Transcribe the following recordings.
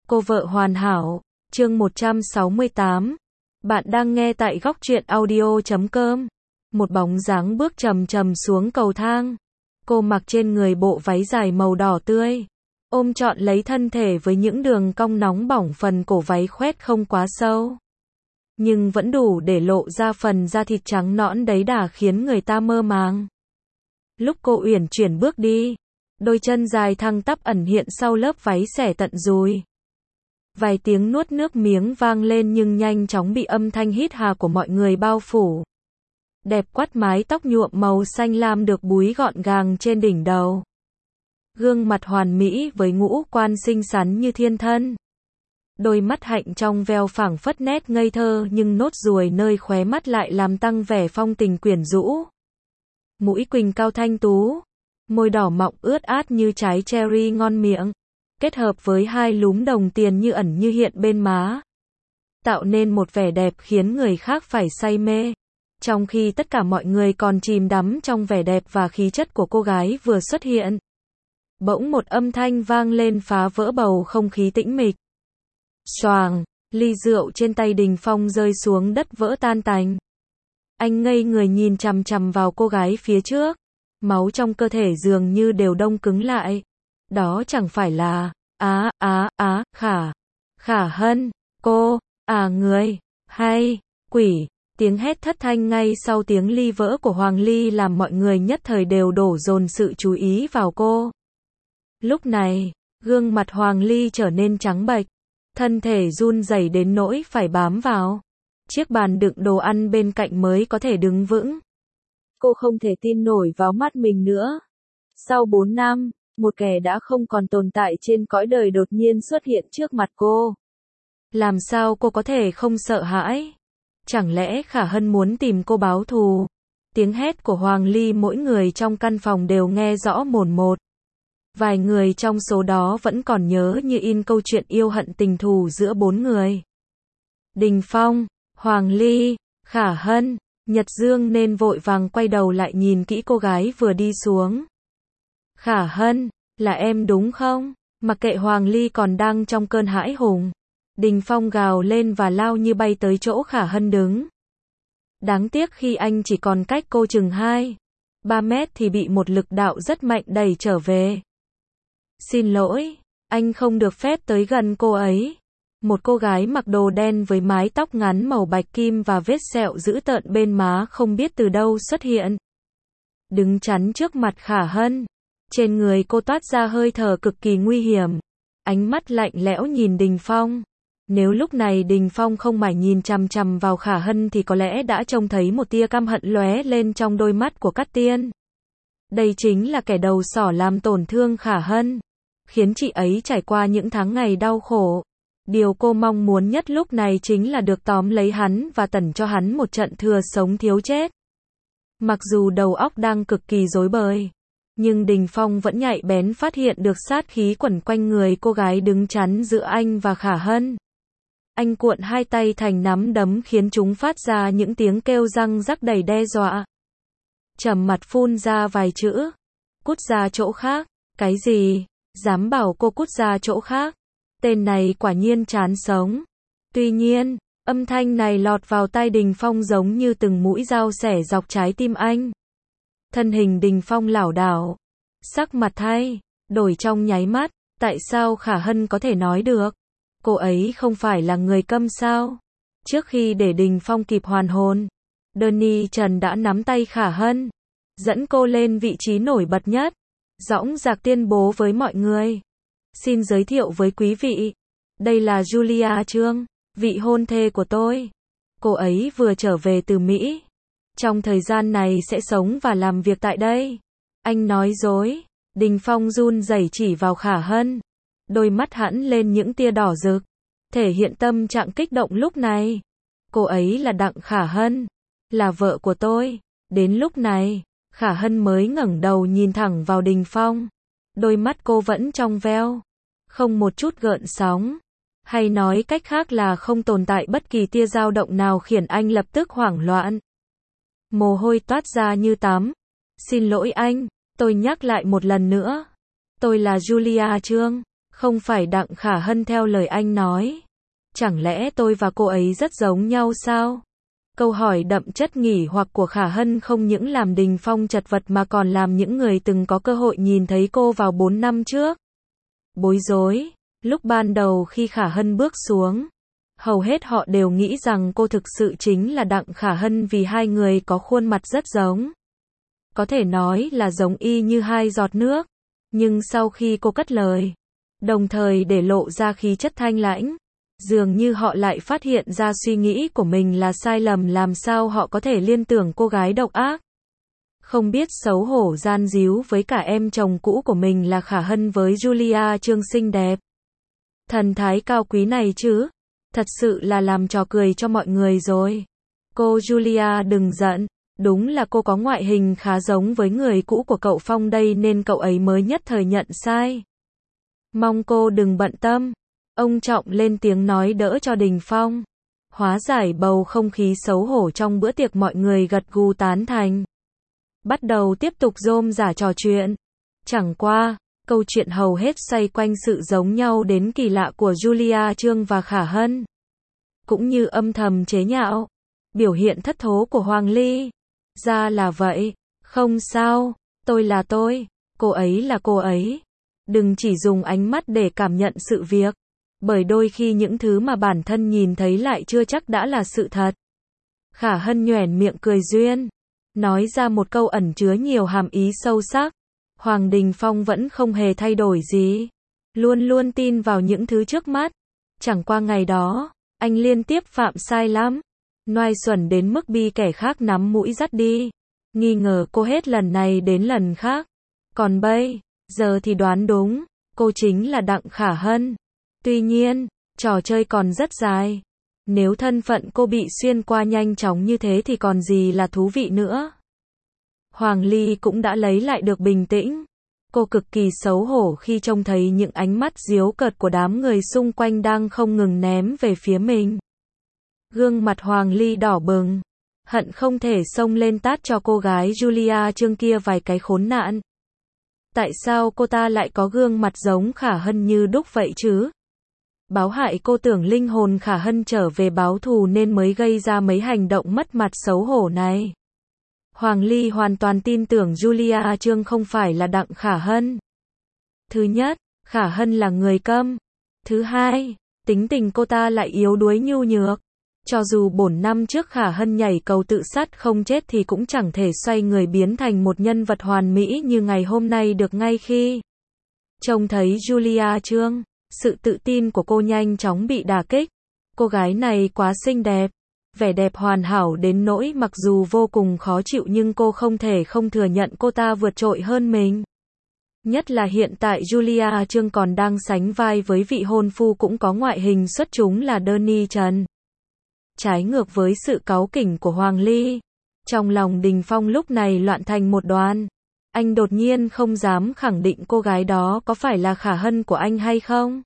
Cô vợ hoàn hảo, chương 168. Bạn đang nghe tại góc truyện audio.com. Một bóng dáng bước chậm chậm xuống cầu thang. Cô mặc trên người bộ váy dài màu đỏ tươi, ôm trọn lấy thân thể với những đường cong nóng bỏng, phần cổ váy khoét không quá sâu, nhưng vẫn đủ để lộ ra phần da thịt trắng nõn đấy đà khiến người ta mơ màng. Lúc cô uyển chuyển bước đi, đôi chân dài thẳng tắp ẩn hiện sau lớp váy xẻ tận đùi. Vài tiếng nuốt nước miếng vang lên nhưng nhanh chóng bị âm thanh hít hà của mọi người bao phủ. Đẹp quắt mái tóc nhuộm màu xanh lam được búi gọn gàng trên đỉnh đầu. Gương mặt hoàn mỹ với ngũ quan xinh xắn như thiên thân. Đôi mắt hạnh trong veo phảng phất nét ngây thơ, nhưng nốt ruồi nơi khóe mắt lại làm tăng vẻ phong tình quyến rũ. Mũi quỳnh cao thanh tú, môi đỏ mọng ướt át như trái cherry ngon miệng, kết hợp với hai lúm đồng tiền như ẩn như hiện bên má, tạo nên một vẻ đẹp khiến người khác phải say mê. Trong khi tất cả mọi người còn chìm đắm trong vẻ đẹp và khí chất của cô gái vừa xuất hiện, bỗng một âm thanh vang lên phá vỡ bầu không khí tĩnh mịch. Choàng, ly rượu trên tay Đình Phong rơi xuống đất vỡ tan tành. Anh ngây người nhìn chằm chằm vào cô gái phía trước, máu trong cơ thể dường như đều đông cứng lại. Đó chẳng phải là, Khả Hân, cô, người, hay, quỷ. Tiếng hét thất thanh ngay sau tiếng ly vỡ của Hoàng Ly làm mọi người nhất thời đều đổ dồn sự chú ý vào cô. Lúc này, gương mặt Hoàng Ly trở nên trắng bệch, thân thể run rẩy đến nỗi phải bám vào chiếc bàn đựng đồ ăn bên cạnh mới có thể đứng vững. Cô không thể tin nổi vào mắt mình nữa. Sau 4 năm, một kẻ đã không còn tồn tại trên cõi đời đột nhiên xuất hiện trước mặt cô. Làm sao cô có thể không sợ hãi? Chẳng lẽ Khả Hân muốn tìm cô báo thù? Tiếng hét của Hoàng Ly mỗi người trong căn phòng đều nghe rõ mồn một. Vài người trong số đó vẫn còn nhớ như in câu chuyện yêu hận tình thù giữa 4 người. Đình Phong, Hoàng Ly, Khả Hân, Nhật Dương nên vội vàng quay đầu lại nhìn kỹ cô gái vừa đi xuống. Khả Hân, là em đúng không? Mặc kệ Hoàng Ly còn đang trong cơn hãi hùng, Đình Phong gào lên và lao như bay tới chỗ Khả Hân đứng. Đáng tiếc khi anh chỉ còn cách cô chừng 2-3 mét thì bị một lực đạo rất mạnh đẩy trở về. Xin lỗi, anh không được phép tới gần cô ấy. Một cô gái mặc đồ đen với mái tóc ngắn màu bạch kim và vết sẹo dữ tợn bên má không biết từ đâu xuất hiện, đứng chắn trước mặt Khả Hân. Trên người cô toát ra hơi thở cực kỳ nguy hiểm, ánh mắt lạnh lẽo nhìn Đình Phong. Nếu lúc này Đình Phong không mải nhìn chằm chằm vào Khả Hân thì có lẽ đã trông thấy một tia căm hận lóe lên trong đôi mắt của Cát Tiên. Đây chính là kẻ đầu sỏ làm tổn thương Khả Hân, khiến chị ấy trải qua những tháng ngày đau khổ. Điều cô mong muốn nhất lúc này chính là được tóm lấy hắn và tẩn cho hắn một trận thừa sống thiếu chết. Mặc dù đầu óc đang cực kỳ rối bời, nhưng Đình Phong vẫn nhạy bén phát hiện được sát khí quẩn quanh người cô gái đứng chắn giữa anh và Khả Hân. Anh cuộn hai tay thành nắm đấm khiến chúng phát ra những tiếng kêu răng rắc đầy đe dọa. Trầm mặt phun ra vài chữ. Cút ra chỗ khác. Cái gì? Dám bảo cô cút ra chỗ khác? Tên này quả nhiên chán sống. Tuy nhiên, âm thanh này lọt vào tai Đình Phong giống như từng mũi dao xẻ dọc trái tim anh. Thân hình Đình Phong lảo đảo, sắc mặt thay đổi trong nháy mắt. Tại sao Khả Hân có thể nói được? Cô ấy không phải là người câm sao? Trước khi để Đình Phong kịp hoàn hồn, Danny Trần đã nắm tay Khả Hân, dẫn cô lên vị trí nổi bật nhất, dõng dạc tuyên bố với mọi người. Xin giới thiệu với quý vị, đây là Julia Trương, vị hôn thê của tôi. Cô ấy vừa trở về từ Mỹ, trong thời gian này sẽ sống và làm việc tại đây. Anh nói dối. Đình Phong run rẩy chỉ vào Khả Hân, đôi mắt hẳn lên những tia đỏ rực, thể hiện tâm trạng kích động lúc này. Cô ấy là Đặng Khả Hân, là vợ của tôi. Đến lúc này, Khả Hân mới ngẩng đầu nhìn thẳng vào Đình Phong. Đôi mắt cô vẫn trong veo, không một chút gợn sóng, hay nói cách khác là không tồn tại bất kỳ tia dao động nào khiến anh lập tức hoảng loạn. Mồ hôi toát ra như tắm. Xin lỗi anh, tôi nhắc lại một lần nữa. Tôi là Julia Trương, Không phải Đặng Khả Hân theo lời anh nói. Chẳng lẽ tôi và cô ấy rất giống nhau sao? Câu hỏi đậm chất nghỉ hoặc của Khả Hân không những làm Đình Phong chật vật mà còn làm những người từng có cơ hội nhìn thấy cô vào 4 năm trước bối rối. Lúc ban đầu khi Khả Hân bước xuống, hầu hết họ đều nghĩ rằng cô thực sự chính là Đặng Khả Hân vì hai người có khuôn mặt rất giống. Có thể nói là giống y như hai giọt nước. Nhưng sau khi cô cất lời, đồng thời để lộ ra khí chất thanh lãnh, dường như họ lại phát hiện ra suy nghĩ của mình là sai lầm, làm sao họ có thể liên tưởng cô gái độc ác, không biết xấu hổ gian díu với cả em chồng cũ của mình là Khả Hân với Julia Trương xinh đẹp, thần thái cao quý này chứ. Thật sự là làm trò cười cho mọi người rồi. Cô Julia đừng giận, đúng là cô có ngoại hình khá giống với người cũ của cậu Phong đây nên cậu ấy mới nhất thời nhận sai. Mong cô đừng bận tâm. Ông Trọng lên tiếng nói đỡ cho Đình Phong. Hóa giải bầu không khí xấu hổ trong bữa tiệc, mọi người gật gù tán thành. Bắt đầu tiếp tục rôm rả trò chuyện. Chẳng qua, câu chuyện hầu hết xoay quanh sự giống nhau đến kỳ lạ của Julia Trương và Khả Hân. Cũng như âm thầm chế nhạo, biểu hiện thất thố của Hoàng Ly. Ra là vậy, không sao, tôi là tôi, cô ấy là cô ấy. Đừng chỉ dùng ánh mắt để cảm nhận sự việc, bởi đôi khi những thứ mà bản thân nhìn thấy lại chưa chắc đã là sự thật. Khả Hân nhoẻn miệng cười duyên, nói ra một câu ẩn chứa nhiều hàm ý sâu sắc. Hoàng Đình Phong vẫn không hề thay đổi gì, luôn luôn tin vào những thứ trước mắt. Chẳng qua ngày đó, anh liên tiếp phạm sai lắm, nhoai xuẩn đến mức bị kẻ khác nắm mũi dắt đi, nghi ngờ cô hết lần này đến lần khác. Còn bây giờ thì đoán đúng, cô chính là Đặng Khả Hân. Tuy nhiên, trò chơi còn rất dài. Nếu thân phận cô bị xuyên qua nhanh chóng như thế thì còn gì là thú vị nữa. Hoàng Ly cũng đã lấy lại được bình tĩnh. Cô cực kỳ xấu hổ khi trông thấy những ánh mắt giễu cợt của đám người xung quanh đang không ngừng ném về phía mình. Gương mặt Hoàng Ly đỏ bừng, hận không thể xông lên tát cho cô gái Julia Trương kia vài cái khốn nạn. Tại sao cô ta lại có gương mặt giống Khả Hân như đúc vậy chứ? Báo hại cô tưởng linh hồn Khả Hân trở về báo thù nên mới gây ra mấy hành động mất mặt xấu hổ này. Hoàng Ly hoàn toàn tin tưởng Julia Trương không phải là Đặng Khả Hân. Thứ nhất, Khả Hân là người câm. Thứ hai, tính tình cô ta lại yếu đuối nhu nhược. Cho dù 4 năm trước Khả Hân nhảy cầu tự sát không chết thì cũng chẳng thể xoay người biến thành một nhân vật hoàn mỹ như ngày hôm nay được. Ngay khi trông thấy Julia Trương, sự tự tin của cô nhanh chóng bị đả kích. Cô gái này quá xinh đẹp, vẻ đẹp hoàn hảo đến nỗi mặc dù vô cùng khó chịu nhưng cô không thể không thừa nhận cô ta vượt trội hơn mình. Nhất là hiện tại Julia Trương còn đang sánh vai với vị hôn phu cũng có ngoại hình xuất chúng là Danny Trần. Trái ngược với sự cáu kỉnh của Hoàng Ly, trong lòng Đình Phong lúc này loạn thành một đoàn. Anh đột nhiên không dám khẳng định cô gái đó có phải là Khả Hân của anh hay không.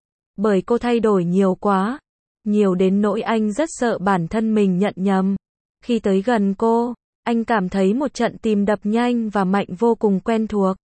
Bởi cô thay đổi nhiều quá, nhiều đến nỗi anh rất sợ bản thân mình nhận nhầm. Khi tới gần cô, anh cảm thấy một trận tim đập nhanh và mạnh vô cùng quen thuộc.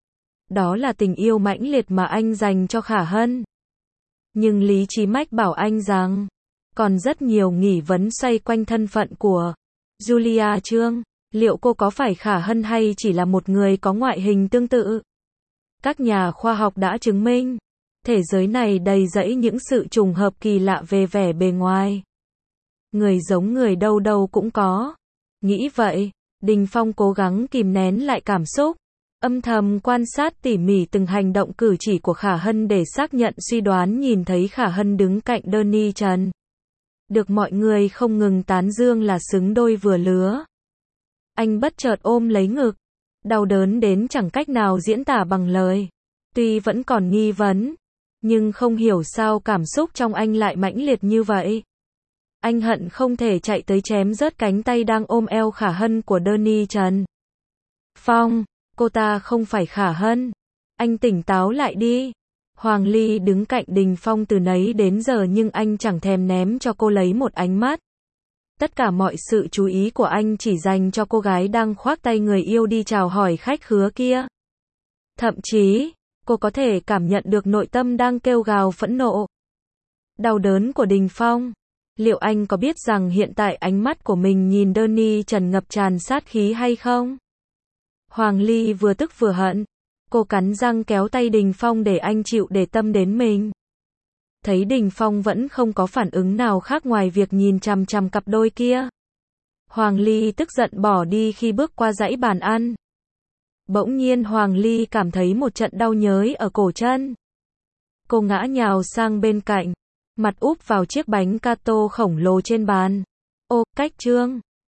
Đó là tình yêu mãnh liệt mà anh dành cho Khả Hân. Nhưng lý trí mách bảo anh rằng, còn rất nhiều nghi vấn xoay quanh thân phận của Julia Trương. Liệu cô có phải Khả Hân hay chỉ là một người có ngoại hình tương tự? Các nhà khoa học đã chứng minh, thế giới này đầy rẫy những sự trùng hợp kỳ lạ về vẻ bề ngoài. Người giống người đâu đâu cũng có. Nghĩ vậy, Đình Phong cố gắng kìm nén lại cảm xúc, âm thầm quan sát tỉ mỉ từng hành động cử chỉ của Khả Hân để xác nhận suy đoán. Nhìn thấy Khả Hân đứng cạnh Danny Trần, được mọi người không ngừng tán dương là xứng đôi vừa lứa. Anh bất chợt ôm lấy ngực, đau đớn đến chẳng cách nào diễn tả bằng lời. Tuy vẫn còn nghi vấn, nhưng không hiểu sao cảm xúc trong anh lại mãnh liệt như vậy. Anh hận không thể chạy tới chém rớt cánh tay đang ôm eo Khả Hân của Danny Trần. Phong, cô ta không phải Khả Hân. Anh tỉnh táo lại đi. Hoàng Ly đứng cạnh Đình Phong từ nấy đến giờ nhưng anh chẳng thèm ném cho cô lấy một ánh mắt. Tất cả mọi sự chú ý của anh chỉ dành cho cô gái đang khoác tay người yêu đi chào hỏi khách khứa kia. Thậm chí, Cô có thể cảm nhận được nội tâm đang kêu gào phẫn nộ, đau đớn của Đình Phong. Liệu anh có biết rằng hiện tại ánh mắt của mình nhìn Danny trần ngập tràn sát khí hay không? Hoàng Ly vừa tức vừa hận. Cô cắn răng kéo tay Đình Phong để anh chịu để tâm đến mình. Thấy Đình Phong vẫn không có phản ứng nào khác ngoài việc nhìn chằm chằm cặp đôi kia. Hoàng Ly tức giận bỏ đi khi bước qua dãy bàn ăn. Bỗng nhiên Hoàng Ly cảm thấy một trận đau nhói ở cổ chân. Cô ngã nhào sang bên cạnh, mặt úp vào chiếc bánh gato khổng lồ trên bàn. Ô, cách Trương.